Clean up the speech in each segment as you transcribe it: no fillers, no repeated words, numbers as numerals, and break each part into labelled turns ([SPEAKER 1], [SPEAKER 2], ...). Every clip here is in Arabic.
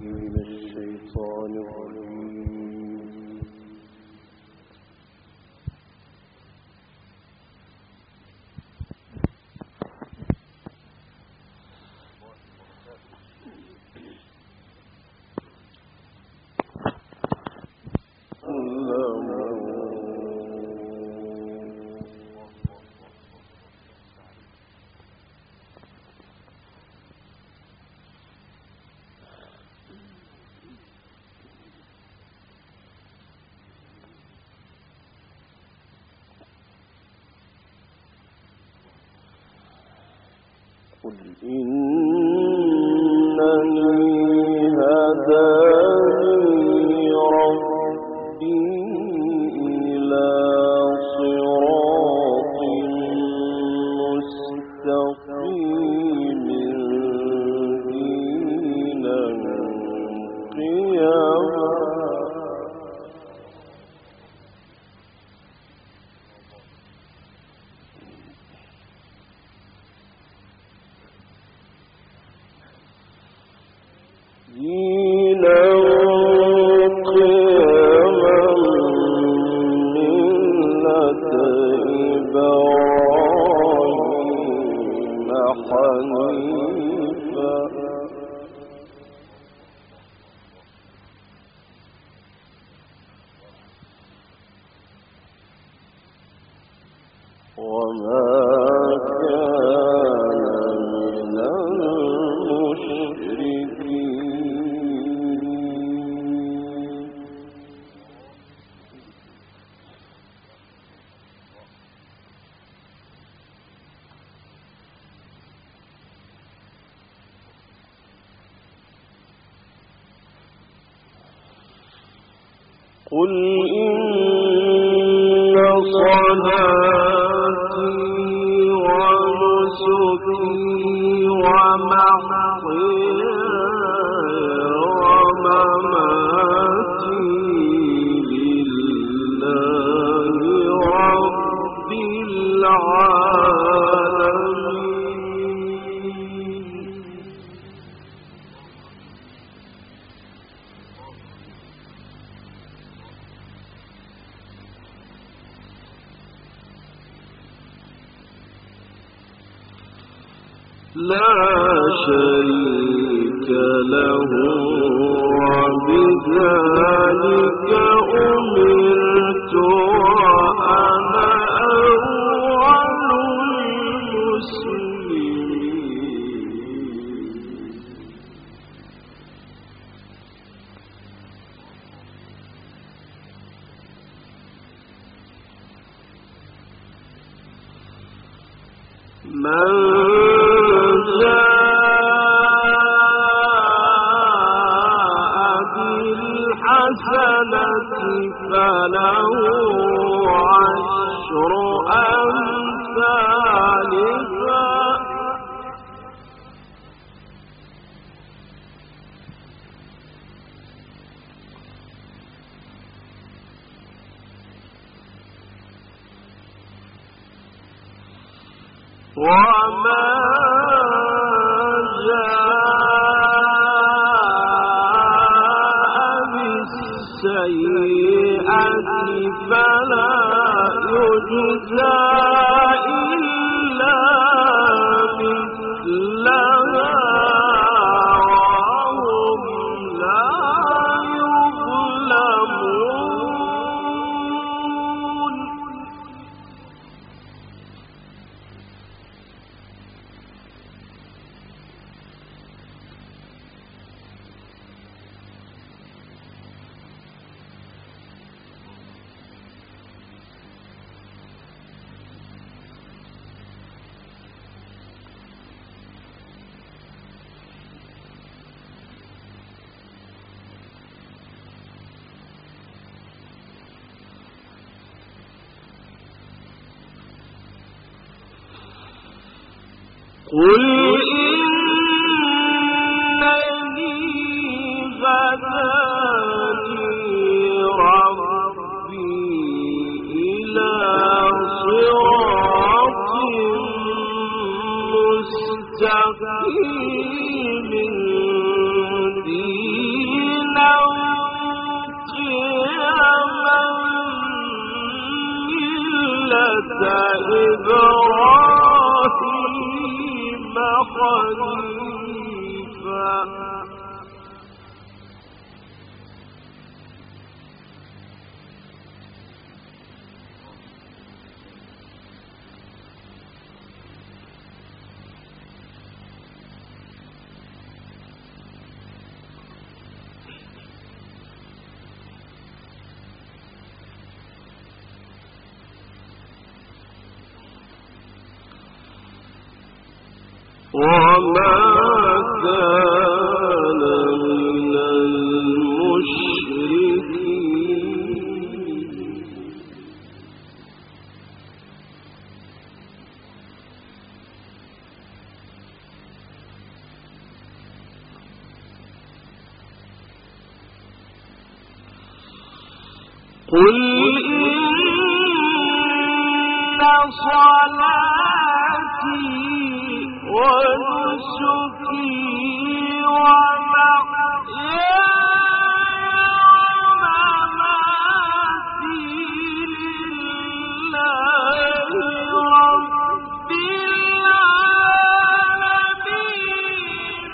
[SPEAKER 1] من الشيطان الرجيم. قل إنني هداني ربي إلى صراط مستقيم دينا قيما قل إن صلاتي ونسكي ومحياي ومماتي لله رب العالمين لا شريك له وبذلك أمرت وأنا أول المسلمين من فله عشر أمثالها وما فلا يجزى إلا مثلها وهم لا يظلمون قل إنني هداني ربي إلى صراط مستقيم دينا إبراهيم حنيفا وما كان من المشركين قل إن صلاتي ونسكي ومحياي ومماتي لله رب العالمين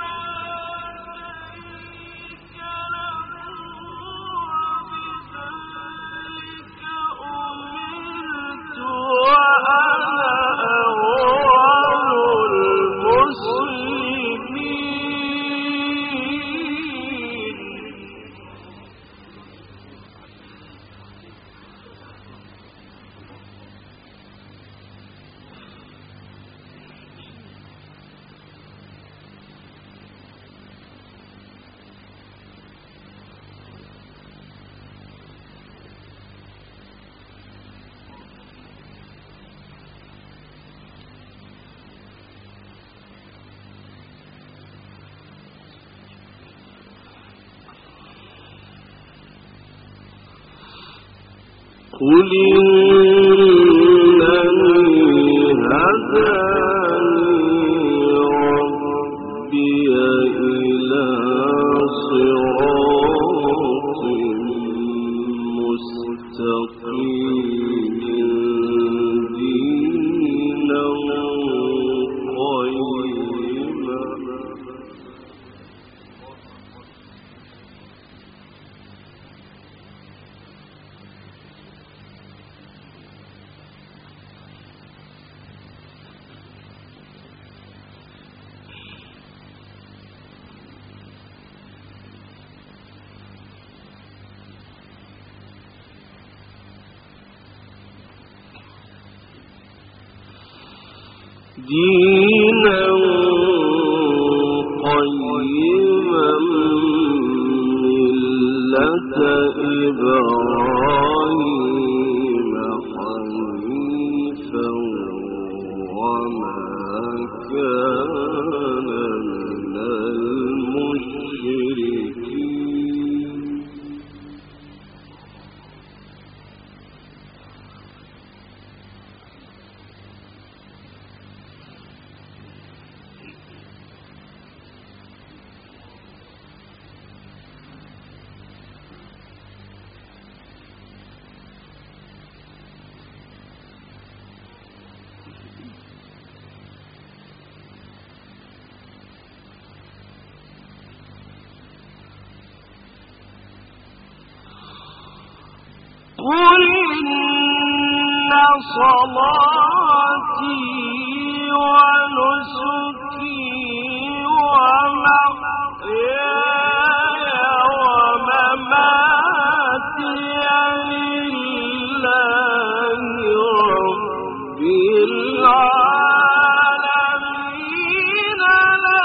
[SPEAKER 1] قل إنني هداني ربي إلى صراط مستقيم دينا قيما دينا قيما ملة إبراهيم حنيفا وما كان من المشركين قل إن صلاتي ونسكي ومحياي ومماتي لله رب العالمين لا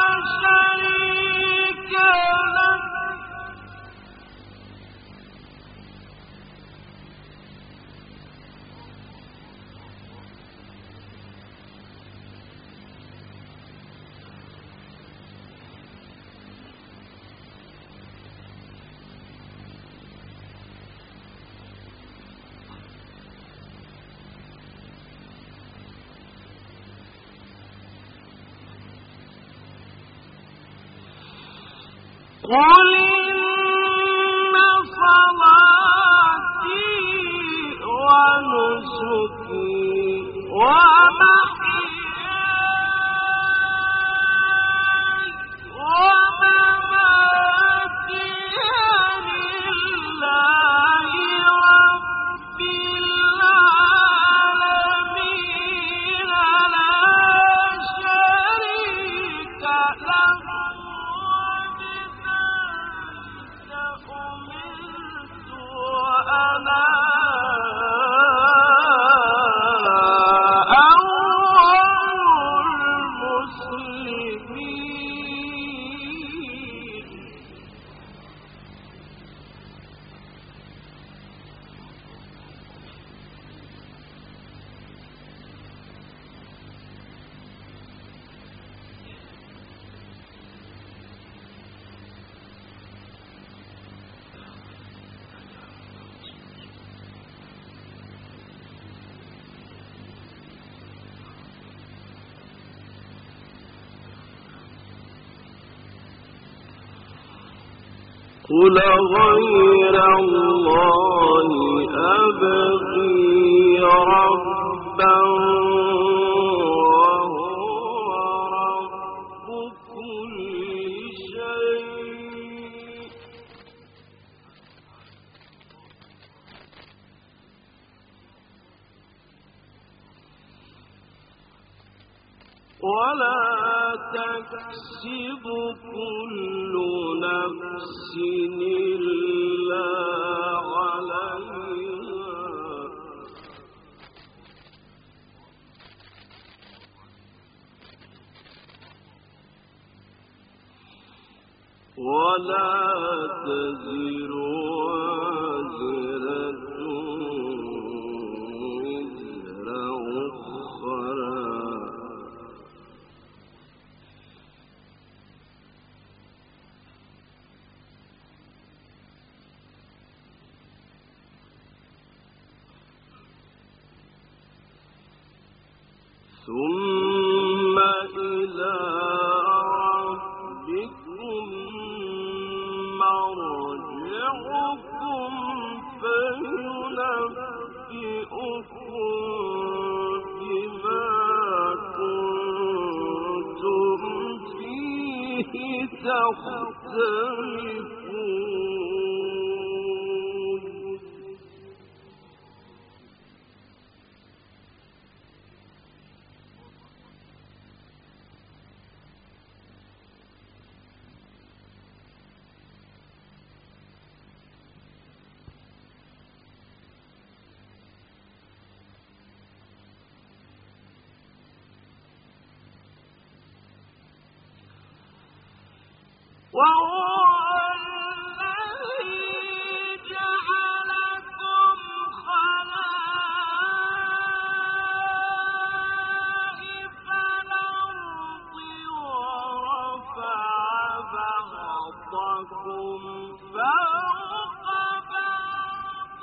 [SPEAKER 1] شريك له قل إن صلاتي ونسكي قل غير الله أبغي ربا وهو رب كل شيء ولا تكسب كل نفس إلا عليها ولا تزر وازرة وزر أخرى ثم إلى ربكم مرجعكم فينبئكم بما كنتم فيه تختلفون وهو الذي جعلكم خلائف الأرض ورفع بعضكم فوق بعض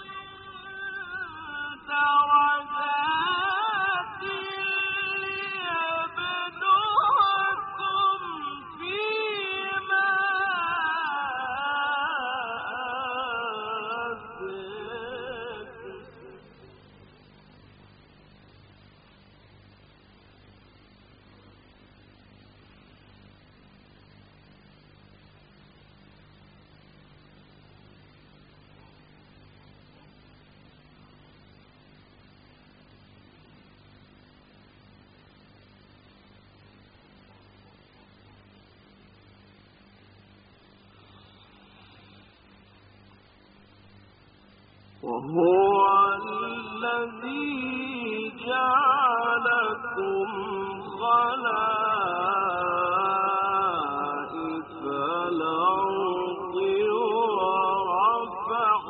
[SPEAKER 1] درجات ليبلوكم فيما وهو الذي جعلكم خلائف الأرض ورفع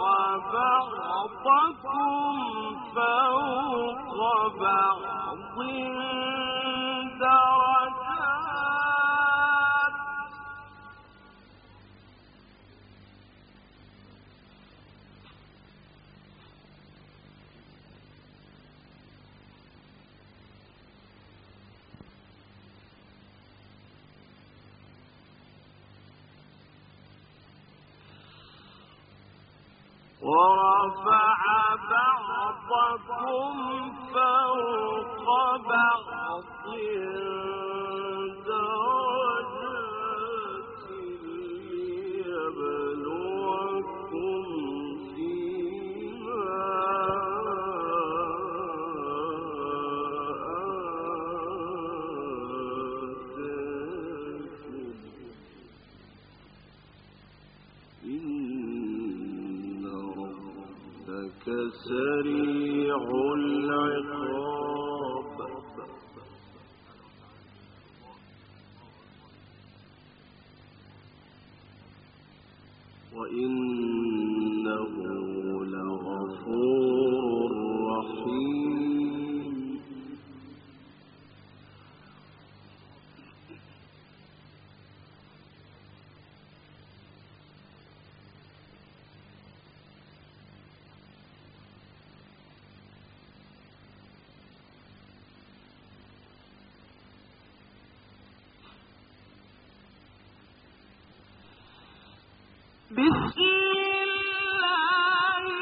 [SPEAKER 1] بعضكم فوق بعض درجات ورفع بعضكم فوق سريع العقاب وإنه لغفور رحيم بسم الله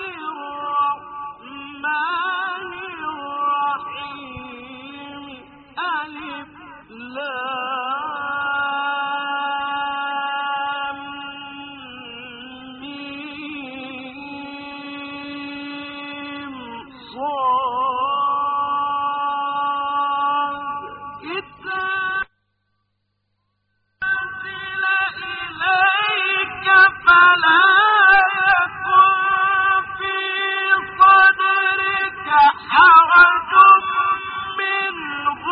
[SPEAKER 1] الرحمن الرحيم ألف لام ميم صاد كتاب أنزل إليك فلا يكن في صدرك حرج منه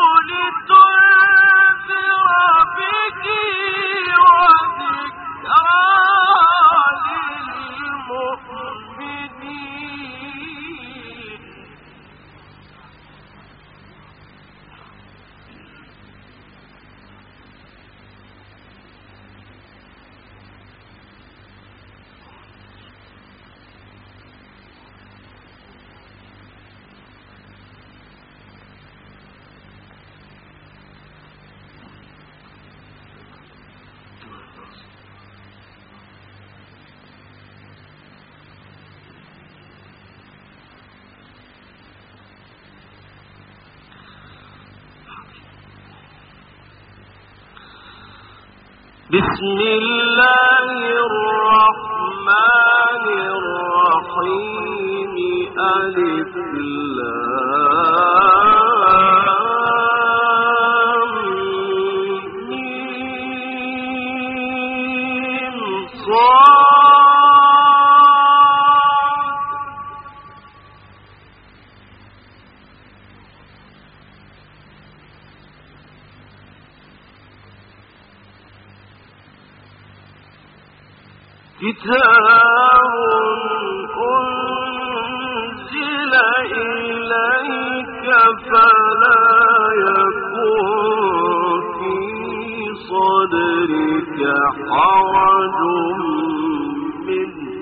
[SPEAKER 1] لتنذر به وذكرى للمؤمنين بسم الله الرحمن الرحيم ألف لام ميم صاد كتاب أنزل إليك فلا يكن في صدرك حرج منه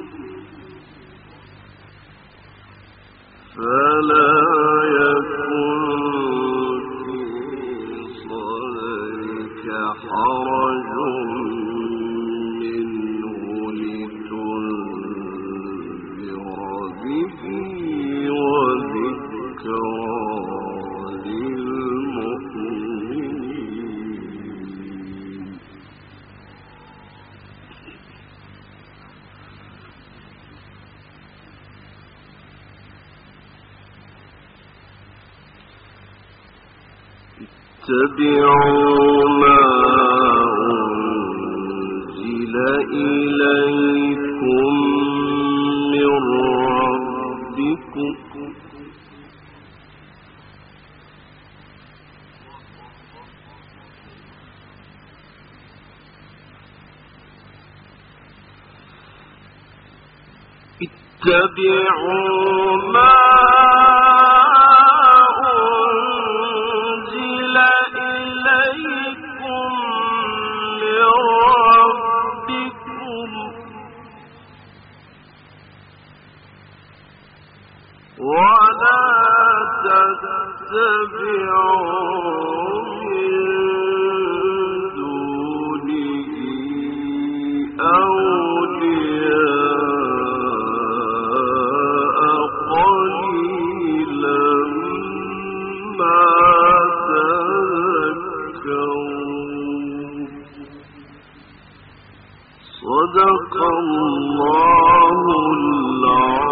[SPEAKER 1] فلا يكن في صدرك حرج اتبعوا ما أنزل إليكم من ربكم اتبعوا ما ولا تتبعوا من دونه أولياء قليلا ما تذكرون صدق الله العظيم